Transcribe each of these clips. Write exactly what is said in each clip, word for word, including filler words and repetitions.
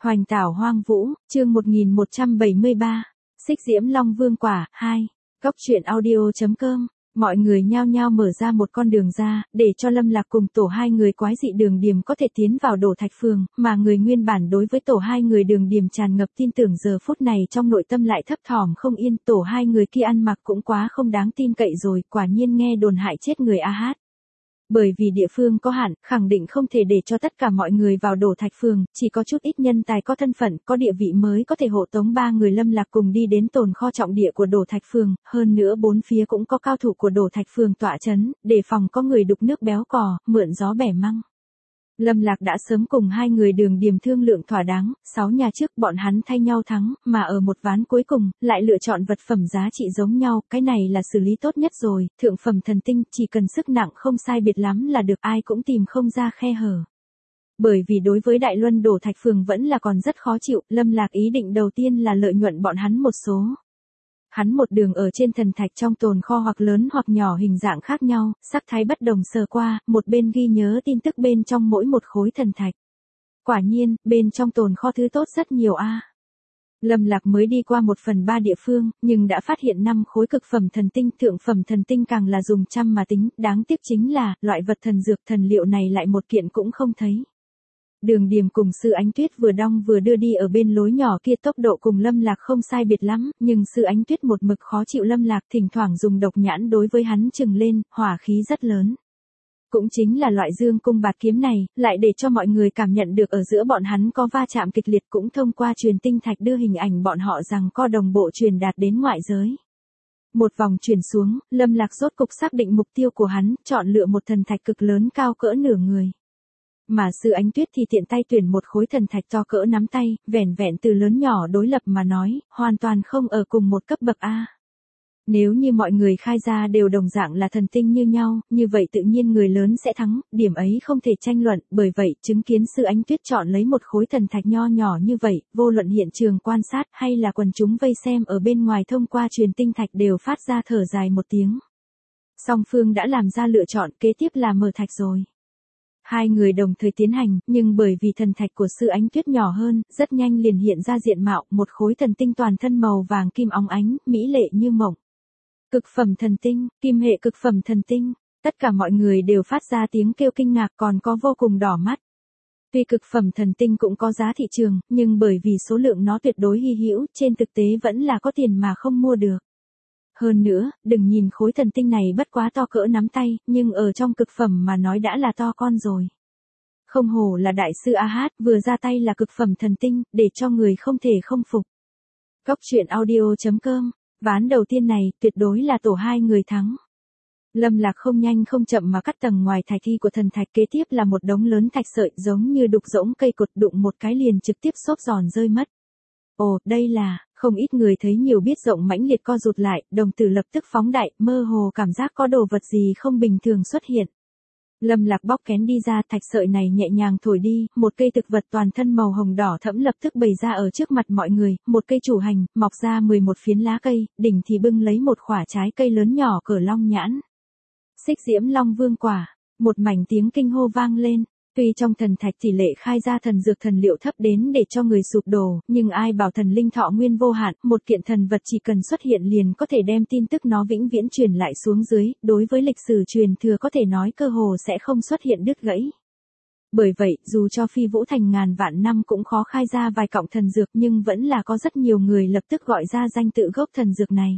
Hoành tảo hoang vũ, chương một nghìn một trăm bảy mươi ba, Xích diễm long vương quả, hai, Góc truyện audio.com, mọi người nhao nhao mở ra một con đường ra, để cho Lâm Lạc cùng tổ hai người quái dị Đường Điềm có thể tiến vào Đổ Thạch Phường, mà người nguyên bản đối với tổ hai người Đường Điềm tràn ngập tin tưởng giờ phút này trong nội tâm lại thấp thỏm không yên, tổ hai người kia ăn mặc cũng quá không đáng tin cậy rồi, quả nhiên nghe đồn hại chết người a hát. Bởi vì địa phương có hạn, khẳng định không thể để cho tất cả mọi người vào Đổ Thạch Phường, chỉ có chút ít nhân tài có thân phận, có địa vị mới có thể hộ tống ba người Lâm Lạc cùng đi đến tồn kho trọng địa của Đổ Thạch Phường, hơn nữa bốn phía cũng có cao thủ của Đổ Thạch Phường tọa chấn, đề phòng có người đục nước béo cò, mượn gió bẻ măng. Lâm Lạc đã sớm cùng hai người Đường Điềm thương lượng thỏa đáng, sáu nhà trước bọn hắn thay nhau thắng, mà ở một ván cuối cùng, lại lựa chọn vật phẩm giá trị giống nhau, cái này là xử lý tốt nhất rồi, thượng phẩm thần tinh, chỉ cần sức nặng không sai biệt lắm là được, ai cũng tìm không ra khe hở. Bởi vì đối với Đại Luân Đổ Thạch Phường vẫn là còn rất khó chịu, Lâm Lạc ý định đầu tiên là lợi nhuận bọn hắn một số. Hắn một đường ở trên thần thạch trong tồn kho hoặc lớn hoặc nhỏ hình dạng khác nhau, sắc thái bất đồng sờ qua, một bên ghi nhớ tin tức bên trong mỗi một khối thần thạch. Quả nhiên, bên trong tồn kho thứ tốt rất nhiều a. Lâm Lạc mới đi qua một phần ba địa phương, nhưng đã phát hiện năm khối cực phẩm thần tinh, thượng phẩm thần tinh càng là dùng trăm mà tính, đáng tiếc chính là, loại vật thần dược thần liệu này lại một kiện cũng không thấy. Đường Điềm cùng Sư Ánh Tuyết vừa đong vừa đưa đi ở bên lối nhỏ kia, tốc độ cùng Lâm Lạc không sai biệt lắm, nhưng Sư Ánh Tuyết một mực khó chịu Lâm Lạc, thỉnh thoảng dùng độc nhãn đối với hắn chừng lên, hỏa khí rất lớn. Cũng chính là loại dương cung bạt kiếm này, lại để cho mọi người cảm nhận được ở giữa bọn hắn có va chạm kịch liệt, cũng thông qua truyền tinh thạch đưa hình ảnh bọn họ rằng co đồng bộ truyền đạt đến ngoại giới. Một vòng truyền xuống, Lâm Lạc rốt cục xác định mục tiêu của hắn, chọn lựa một thần thạch cực lớn cao cỡ nửa người. Mà Sư Ánh Tuyết thì tiện tay tuyển một khối thần thạch to cỡ nắm tay, vẻn vẹn từ lớn nhỏ đối lập mà nói, hoàn toàn không ở cùng một cấp bậc A. Nếu như mọi người khai ra đều đồng dạng là thần tinh như nhau, như vậy tự nhiên người lớn sẽ thắng, điểm ấy không thể tranh luận, bởi vậy chứng kiến Sư Ánh Tuyết chọn lấy một khối thần thạch nho nhỏ như vậy, vô luận hiện trường quan sát hay là quần chúng vây xem ở bên ngoài thông qua truyền tinh thạch đều phát ra thở dài một tiếng. Song phương đã làm ra lựa chọn, kế tiếp là mở thạch rồi. Hai người đồng thời tiến hành, nhưng bởi vì thần thạch của Sư Ánh Tuyết nhỏ hơn, rất nhanh liền hiện ra diện mạo, một khối thần tinh toàn thân màu vàng kim óng ánh, mỹ lệ như mộng. Cực phẩm thần tinh, kim hệ cực phẩm thần tinh, tất cả mọi người đều phát ra tiếng kêu kinh ngạc, còn có vô cùng đỏ mắt. Tuy cực phẩm thần tinh cũng có giá thị trường, nhưng bởi vì số lượng nó tuyệt đối hy hữu, trên thực tế vẫn là có tiền mà không mua được. Hơn nữa, đừng nhìn khối thần tinh này bất quá to cỡ nắm tay, nhưng ở trong cực phẩm mà nói đã là to con rồi. Không hổ là đại sư a hát, vừa ra tay là cực phẩm thần tinh, để cho người không thể không phục. Góc truyện audio.com, ván đầu tiên này, tuyệt đối là tổ hai người thắng. Lâm Lạc không nhanh không chậm mà cắt tầng ngoài thạch thi của thần thạch, kế tiếp là một đống lớn thạch sợi giống như đục rỗng cây cột, đụng một cái liền trực tiếp xốp giòn rơi mất. Ồ, đây là, không ít người thấy nhiều biết rộng mãnh liệt co rụt lại, đồng tử lập tức phóng đại, mơ hồ cảm giác có đồ vật gì không bình thường xuất hiện. Lâm Lạc bóc kén đi ra, thạch sợi này nhẹ nhàng thổi đi, một cây thực vật toàn thân màu hồng đỏ thẫm lập tức bày ra ở trước mặt mọi người, một cây chủ hành, mọc ra mười một phiến lá cây, đỉnh thì bưng lấy một quả trái cây lớn nhỏ cỡ long nhãn. Xích diễm long vương quả, một mảnh tiếng kinh hô vang lên. Tuy trong thần thạch tỷ lệ khai ra thần dược thần liệu thấp đến để cho người sụp đổ, nhưng ai bảo thần linh thọ nguyên vô hạn, một kiện thần vật chỉ cần xuất hiện liền có thể đem tin tức nó vĩnh viễn truyền lại xuống dưới, đối với lịch sử truyền thừa có thể nói cơ hồ sẽ không xuất hiện đứt gãy. Bởi vậy, dù cho phi vũ thành ngàn vạn năm cũng khó khai ra vài cọng thần dược, nhưng vẫn là có rất nhiều người lập tức gọi ra danh tự gốc thần dược này.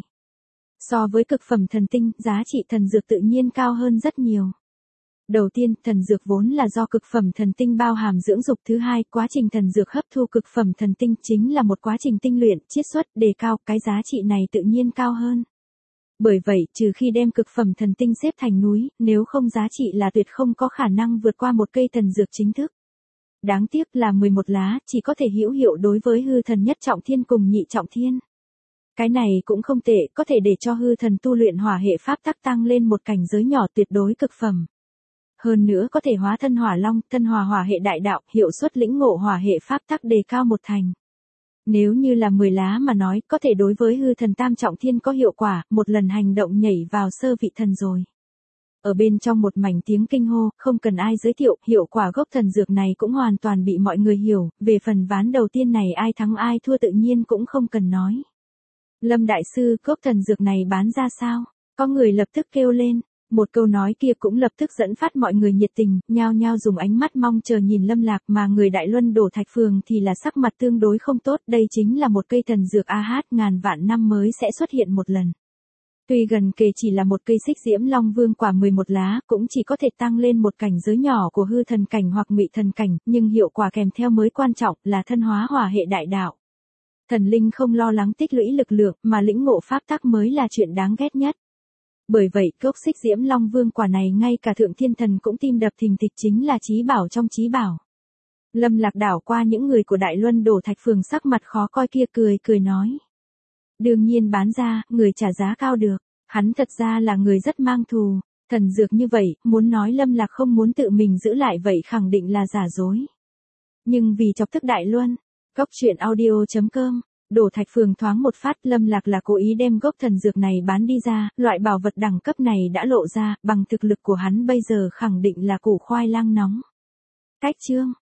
So với cực phẩm thần tinh, giá trị thần dược tự nhiên cao hơn rất nhiều. Đầu tiên, thần dược vốn là do cực phẩm thần tinh bao hàm dưỡng dục, thứ hai, quá trình thần dược hấp thu cực phẩm thần tinh chính là một quá trình tinh luyện, chiết xuất, đề cao, cái giá trị này tự nhiên cao hơn. Bởi vậy, trừ khi đem cực phẩm thần tinh xếp thành núi, nếu không giá trị là tuyệt không có khả năng vượt qua một cây thần dược chính thức. Đáng tiếc là mười một lá, chỉ có thể hữu hiệu đối với hư thần nhất trọng thiên cùng nhị trọng thiên. Cái này cũng không tệ, có thể để cho hư thần tu luyện hỏa hệ pháp tắc tăng lên một cảnh giới nhỏ tuyệt đối cực phẩm. Hơn nữa có thể hóa thân hỏa long, thân hòa hỏa hệ đại đạo, hiệu suất lĩnh ngộ hỏa hệ pháp tắc đề cao một thành. Nếu như là mười lá mà nói, có thể đối với hư thần tam trọng thiên có hiệu quả, một lần hành động nhảy vào sơ vị thần rồi. Ở bên trong một mảnh tiếng kinh hô, không cần ai giới thiệu, hiệu quả gốc thần dược này cũng hoàn toàn bị mọi người hiểu, về phần ván đầu tiên này ai thắng ai thua tự nhiên cũng không cần nói. Lâm đại sư, gốc thần dược này bán ra sao? Có người lập tức kêu lên, một câu nói kia cũng lập tức dẫn phát mọi người nhiệt tình, nhao nhao dùng ánh mắt mong chờ nhìn Lâm Lạc, mà người Đại Luân Đổ Thạch Phường thì là sắc mặt tương đối không tốt, đây chính là một cây thần dược a hát ngàn vạn năm mới sẽ xuất hiện một lần. Tuy gần kề chỉ là một cây xích diễm long vương quả mười một lá, cũng chỉ có thể tăng lên một cảnh giới nhỏ của hư thần cảnh hoặc ngụy thần cảnh, nhưng hiệu quả kèm theo mới quan trọng là thân hóa hỏa hệ đại đạo. Thần linh không lo lắng tích lũy lực lượng, mà lĩnh ngộ pháp tắc mới là chuyện đáng ghét nhất. Bởi vậy, gốc xích diễm long vương quả này ngay cả thượng thiên thần cũng tim đập thình thịch, chính là chí bảo trong chí bảo. Lâm Lạc đảo qua những người của Đại Luân Đổ Thạch Phường sắc mặt khó coi kia, cười cười nói. Đương nhiên bán ra, người trả giá cao được. Hắn thật ra là người rất mang thù. Thần dược như vậy, muốn nói Lâm Lạc không muốn tự mình giữ lại vậy khẳng định là giả dối. Nhưng vì chọc tức Đại Luân, góc truyện audio chấm com, Đổ Thạch Phường thoáng một phát, Lâm Lạc là cố ý đem gốc thần dược này bán đi ra, loại bảo vật đẳng cấp này đã lộ ra, bằng thực lực của hắn bây giờ khẳng định là củ khoai lang nóng. Cách chương